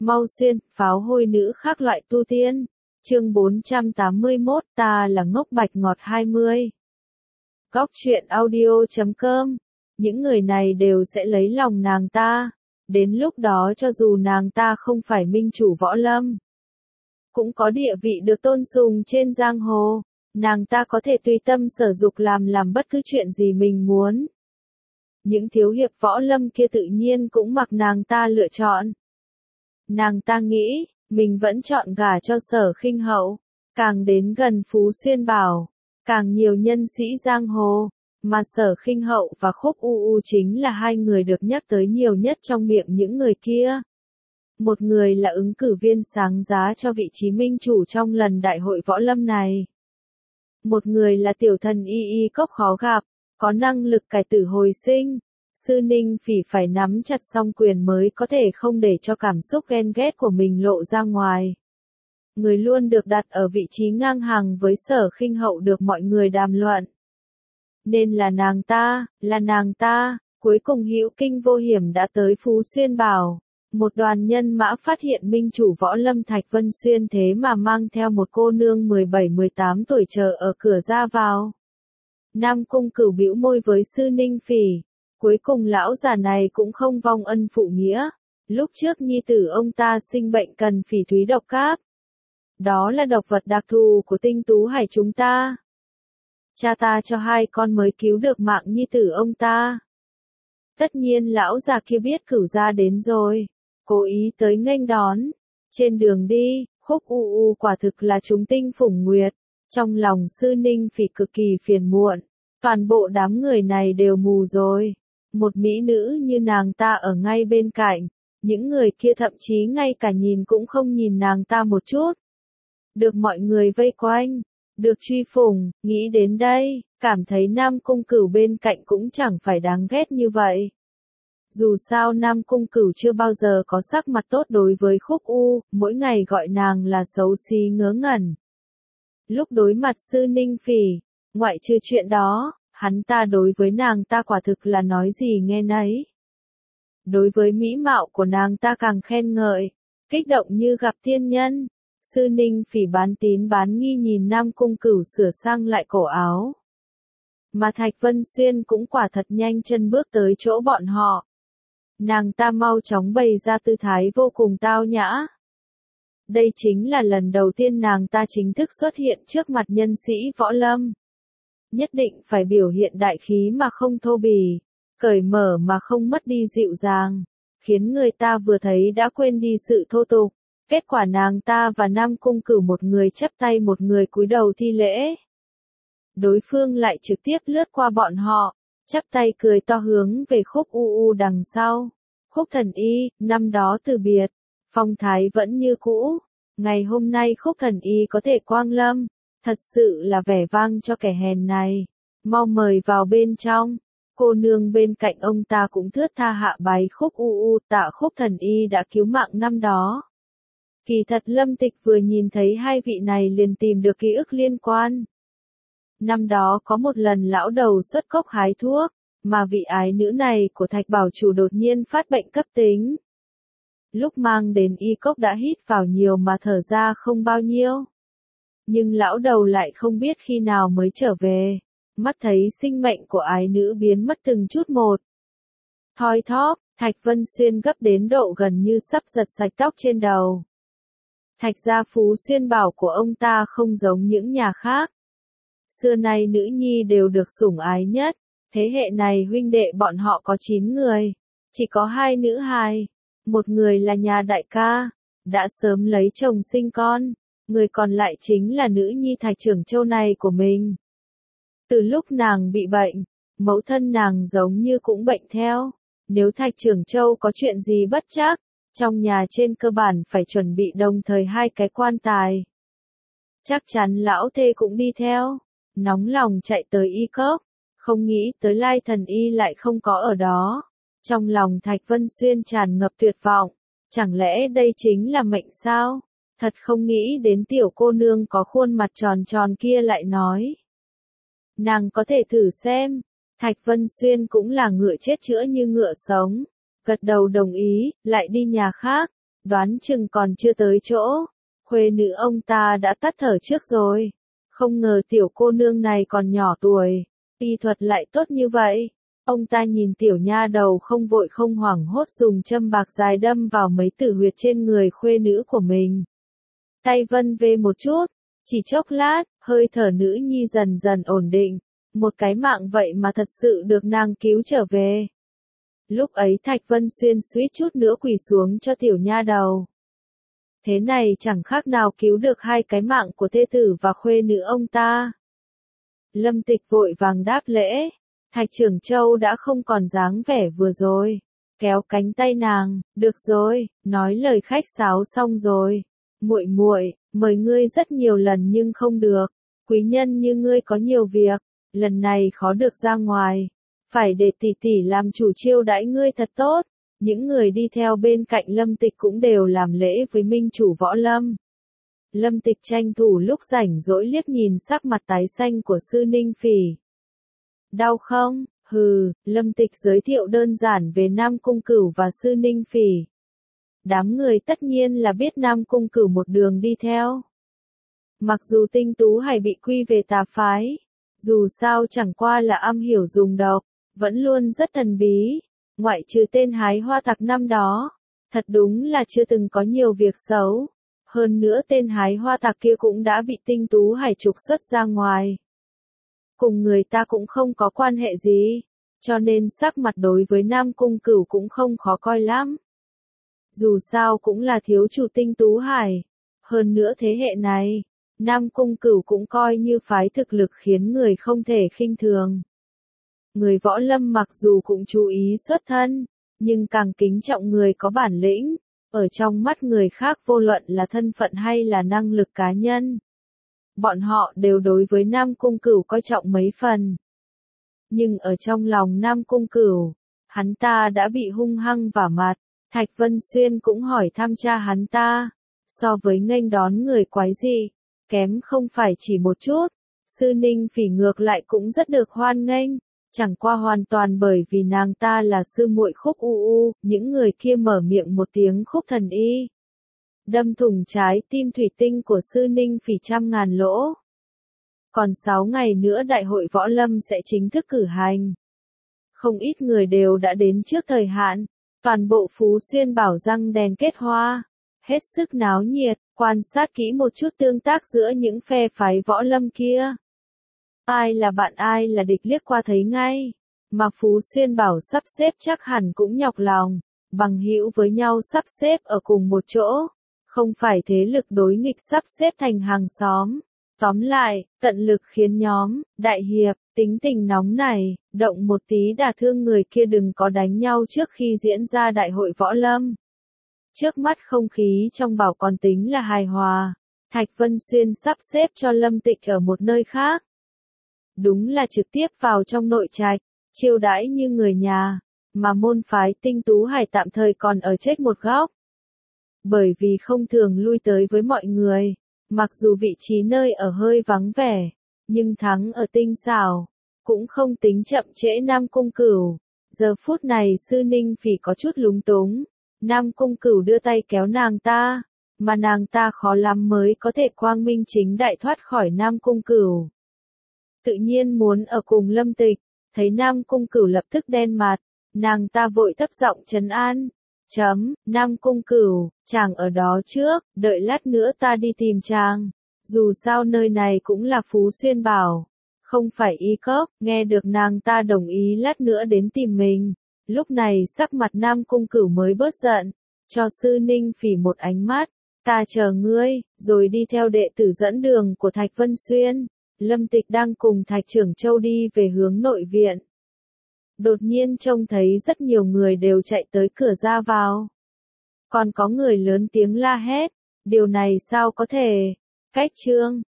Mau xuyên, pháo hôi nữ khác loại tu tiên. Chương 481, ta là ngốc bạch ngọt 20. Góc truyện audio.com. Những người này đều sẽ lấy lòng nàng ta. Đến lúc đó cho dù nàng ta không phải minh chủ võ lâm, cũng có địa vị được tôn sùng trên giang hồ. Nàng ta có thể tùy tâm sở dục làm bất cứ chuyện gì mình muốn. Những thiếu hiệp võ lâm kia tự nhiên cũng mặc nàng ta lựa chọn. Nàng ta nghĩ, mình vẫn chọn gả cho Sở Khinh Hậu. Càng đến gần Phú Xuyên Bảo, càng nhiều nhân sĩ giang hồ, mà Sở Khinh Hậu và Khúc U chính là hai người được nhắc tới nhiều nhất trong miệng những người kia. Một người là ứng cử viên sáng giá cho vị trí minh chủ trong lần đại hội võ lâm này. Một người là tiểu thần Y Cốc khó gặp, có năng lực cải tử hồi sinh. Sư Ninh Phỉ phải nắm chặt song quyền mới có thể không để cho cảm xúc ghen ghét của mình lộ ra ngoài. Người luôn được đặt ở vị trí ngang hàng với Sở Khinh Hậu được mọi người đàm luận. Nên là nàng ta, cuối cùng hữu kinh vô hiểm đã tới Phú Xuyên Bảo. Một đoàn nhân mã phát hiện minh chủ võ lâm Thạch Vân Xuyên thế mà mang theo một cô nương 17-18 tuổi chờ ở cửa ra vào. Nam Cung Cửu bĩu môi với Sư Ninh Phỉ. Cuối cùng lão già này cũng không vong ân phụ nghĩa. Lúc trước nhi tử ông ta sinh bệnh cần phỉ thúy độc cáp. Đó là độc vật đặc thù của Tinh Tú Hải chúng ta. Cha ta cho hai con mới cứu được mạng nhi tử ông ta. Tất nhiên lão già kia biết Cửu gia đến rồi. Cố ý tới nghênh đón. Trên đường đi, Khúc U quả thực là chúng tinh phủng nguyệt. Trong lòng Sư Ninh Phỉ cực kỳ phiền muộn. Toàn bộ đám người này đều mù rồi. Một mỹ nữ như nàng ta ở ngay bên cạnh, những người kia thậm chí ngay cả nhìn cũng không nhìn nàng ta một chút. Được mọi người vây quanh, được truy phủng, nghĩ đến đây, cảm thấy Nam Cung Cửu bên cạnh cũng chẳng phải đáng ghét như vậy. Dù sao Nam Cung Cửu chưa bao giờ có sắc mặt tốt đối với Khúc U, mỗi ngày gọi nàng là xấu xí ngớ ngẩn. Lúc đối mặt Sư Ninh Phỉ, ngoại trừ chuyện đó, hắn ta đối với nàng ta quả thực là nói gì nghe nấy. Đối với mỹ mạo của nàng ta càng khen ngợi, kích động như gặp thiên nhân. Sư Ninh Phỉ bán tín bán nghi nhìn Nam Cung Cửu sửa sang lại cổ áo. Mà Thạch Vân Xuyên cũng quả thật nhanh chân bước tới chỗ bọn họ. Nàng ta mau chóng bày ra tư thái vô cùng tao nhã. Đây chính là lần đầu tiên nàng ta chính thức xuất hiện trước mặt nhân sĩ võ lâm. Nhất định phải biểu hiện đại khí mà không thô bỉ, cởi mở mà không mất đi dịu dàng, khiến người ta vừa thấy đã quên đi sự thô tục. Kết quả nàng ta và Nam Cung Cửu một người chắp tay một người cúi đầu thi lễ. Đối phương lại trực tiếp lướt qua bọn họ, chắp tay cười to hướng về Khúc U đằng sau. Khúc Thần Y, năm đó từ biệt, phong thái vẫn như cũ. Ngày hôm nay Khúc Thần Y có thể quang lâm. Thật sự là vẻ vang cho kẻ hèn này. Mau mời vào bên trong. Cô nương bên cạnh ông ta cũng thướt tha hạ bái Khúc U tạ Khúc Thần Y đã cứu mạng năm đó. Kỳ thật Lâm Tịch vừa nhìn thấy hai vị này liền tìm được ký ức liên quan. Năm đó có một lần lão đầu xuất cốc hái thuốc, mà vị ái nữ này của Thạch Bảo Chủ đột nhiên phát bệnh cấp tính. Lúc mang đến y cốc đã hít vào nhiều mà thở ra không bao nhiêu. Nhưng lão đầu lại không biết khi nào mới trở về, mắt thấy sinh mệnh của ái nữ biến mất từng chút một. Thoi thóp, Thạch Vân Xuyên gấp đến độ gần như sắp giật sạch tóc trên đầu. Thạch gia Phú Xuyên Bảo của ông ta không giống những nhà khác. Xưa nay nữ nhi đều được sủng ái nhất, thế hệ này huynh đệ bọn họ có 9 người, chỉ có 2 nữ hài. Một người là nhà đại ca, đã sớm lấy chồng sinh con. Người còn lại chính là nữ nhi Thạch Trưởng Châu này của mình. Từ lúc nàng bị bệnh, mẫu thân nàng giống như cũng bệnh theo. Nếu Thạch Trưởng Châu có chuyện gì bất trắc, trong nhà trên cơ bản phải chuẩn bị đồng thời 2 cái quan tài. Chắc chắn lão thê cũng đi theo, nóng lòng chạy tới y cốc, không nghĩ tới Lai Thần Y lại không có ở đó. Trong lòng Thạch Vân Xuyên tràn ngập tuyệt vọng, chẳng lẽ đây chính là mệnh sao? Thật không nghĩ đến tiểu cô nương có khuôn mặt tròn tròn kia lại nói. Nàng có thể thử xem. Thạch Vân Xuyên cũng là ngựa chết chữa như ngựa sống. Gật đầu đồng ý, lại đi nhà khác. đoán chừng còn chưa tới chỗ, khuê nữ ông ta đã tắt thở trước rồi. Không ngờ tiểu cô nương này còn nhỏ tuổi, y thuật lại tốt như vậy. Ông ta nhìn tiểu nha đầu không vội không hoảng hốt dùng châm bạc dài đâm vào mấy tử huyệt trên người khuê nữ của mình. Tay vân vê một chút, chỉ chốc lát, hơi thở nữ nhi dần dần ổn định. Một cái mạng vậy mà thật sự được nàng cứu trở về. Lúc ấy Thạch Vân Xuyên suýt chút nữa quỳ xuống cho tiểu nha đầu. Thế này chẳng khác nào cứu được hai cái mạng của thê tử và khuê nữ ông ta. Lâm Tịch vội vàng đáp lễ. Thạch Trưởng Châu đã không còn dáng vẻ vừa rồi. Kéo cánh tay nàng, được rồi, nói lời khách sáo xong rồi. Muội muội, mời ngươi rất nhiều lần nhưng không được. Quý nhân như ngươi có nhiều việc, lần này khó được ra ngoài. Phải để tỷ tỷ làm chủ chiêu đãi ngươi thật tốt. Những người đi theo bên cạnh Lâm Tịch cũng đều làm lễ với minh chủ Võ Lâm. Lâm Tịch tranh thủ lúc rảnh rỗi liếc nhìn sắc mặt tái xanh của Sư Ninh Phỉ. Đau không? Hừ, Lâm Tịch giới thiệu đơn giản về Nam Cung Cửu và Sư Ninh Phỉ. Đám người tất nhiên là biết Nam Cung Cửu một đường đi theo. Mặc dù Tinh Tú Hải bị quy về tà phái, dù sao chẳng qua là am hiểu dùng độc, vẫn luôn rất thần bí, ngoại trừ tên hái hoa tặc năm đó, thật đúng là chưa từng có nhiều việc xấu. Hơn nữa tên hái hoa tặc kia cũng đã bị Tinh Tú Hải trục xuất ra ngoài. Cùng người ta cũng không có quan hệ gì, cho nên sắc mặt đối với Nam Cung Cửu cũng không khó coi lắm. Dù sao cũng là thiếu chủ Tinh Tú Hải. Hơn nữa thế hệ này, Nam Cung Cửu cũng coi như phái thực lực khiến người không thể khinh thường. Người Võ Lâm mặc dù cũng chú ý xuất thân, nhưng càng kính trọng người có bản lĩnh. Ở trong mắt người khác vô luận là thân phận hay là năng lực cá nhân, bọn họ đều đối với Nam Cung Cửu coi trọng mấy phần. Nhưng ở trong lòng Nam Cung Cửu, hắn ta đã bị hung hăng vả mặt. Thạch Vân Xuyên cũng hỏi thăm cha hắn ta, so với nghênh đón người quái dị, kém không phải chỉ một chút. Sư Ninh Phỉ ngược lại cũng rất được hoan nghênh, chẳng qua hoàn toàn bởi vì nàng ta là sư muội Khúc U. Những người kia mở miệng một tiếng Khúc Thần Y, đâm thủng trái tim thủy tinh của Sư Ninh Phỉ trăm ngàn lỗ. Còn 6 ngày nữa Đại hội Võ Lâm sẽ chính thức cử hành. Không ít người đều đã đến trước thời hạn, toàn bộ Phú Xuyên Bảo răng đèn kết hoa, hết sức náo nhiệt. Quan sát kỹ một chút tương tác giữa những phe phái Võ Lâm kia. Ai là bạn ai là địch liếc qua thấy ngay, mà Phú Xuyên Bảo sắp xếp chắc hẳn cũng nhọc lòng, bằng hữu với nhau sắp xếp ở cùng một chỗ, không phải thế lực đối nghịch sắp xếp thành hàng xóm. Tóm lại, tận lực khiến nhóm, đại hiệp, tính tình nóng này, động một tí đả thương người kia đừng có đánh nhau trước khi diễn ra Đại hội Võ Lâm. Trước mắt không khí trong bảo còn tính là hài hòa, Thạch Vân Xuyên sắp xếp cho Lâm Tịch ở một nơi khác. Đúng là trực tiếp vào trong nội trạch, chiêu đãi như người nhà, mà môn phái Tinh Tú Hải tạm thời còn ở chết một góc. Bởi vì không thường lui tới với mọi người, mặc dù vị trí nơi ở hơi vắng vẻ, nhưng thắng ở tinh xảo, cũng không tính chậm trễ Nam Cung Cửu. Giờ phút này Sư Ninh Phỉ có chút lúng túng. Nam Cung Cửu đưa tay kéo nàng ta, mà nàng ta khó lắm mới có thể quang minh chính đại thoát khỏi Nam Cung Cửu. Tự nhiên muốn ở cùng Lâm Tịch, thấy Nam Cung Cửu lập tức đen mặt, nàng ta vội thấp giọng trấn an. Nam Cung Cửu, chàng ở đó trước, đợi lát nữa ta đi tìm chàng. Dù sao nơi này cũng là Phú Xuyên Bảo, không phải Y Cốc. Nghe được nàng ta đồng ý lát nữa đến tìm mình. Lúc này sắc mặt Nam Cung Cửu mới bớt giận, cho Sư Ninh Phỉ một ánh mắt, ta chờ ngươi, rồi đi theo đệ tử dẫn đường của Thạch Vân Xuyên. Lâm Tịch đang cùng Thạch Trưởng Châu đi về hướng nội viện. Đột nhiên trông thấy rất nhiều người đều chạy tới cửa ra vào. Còn có người lớn tiếng la hét, điều này sao có thể? Cách trương,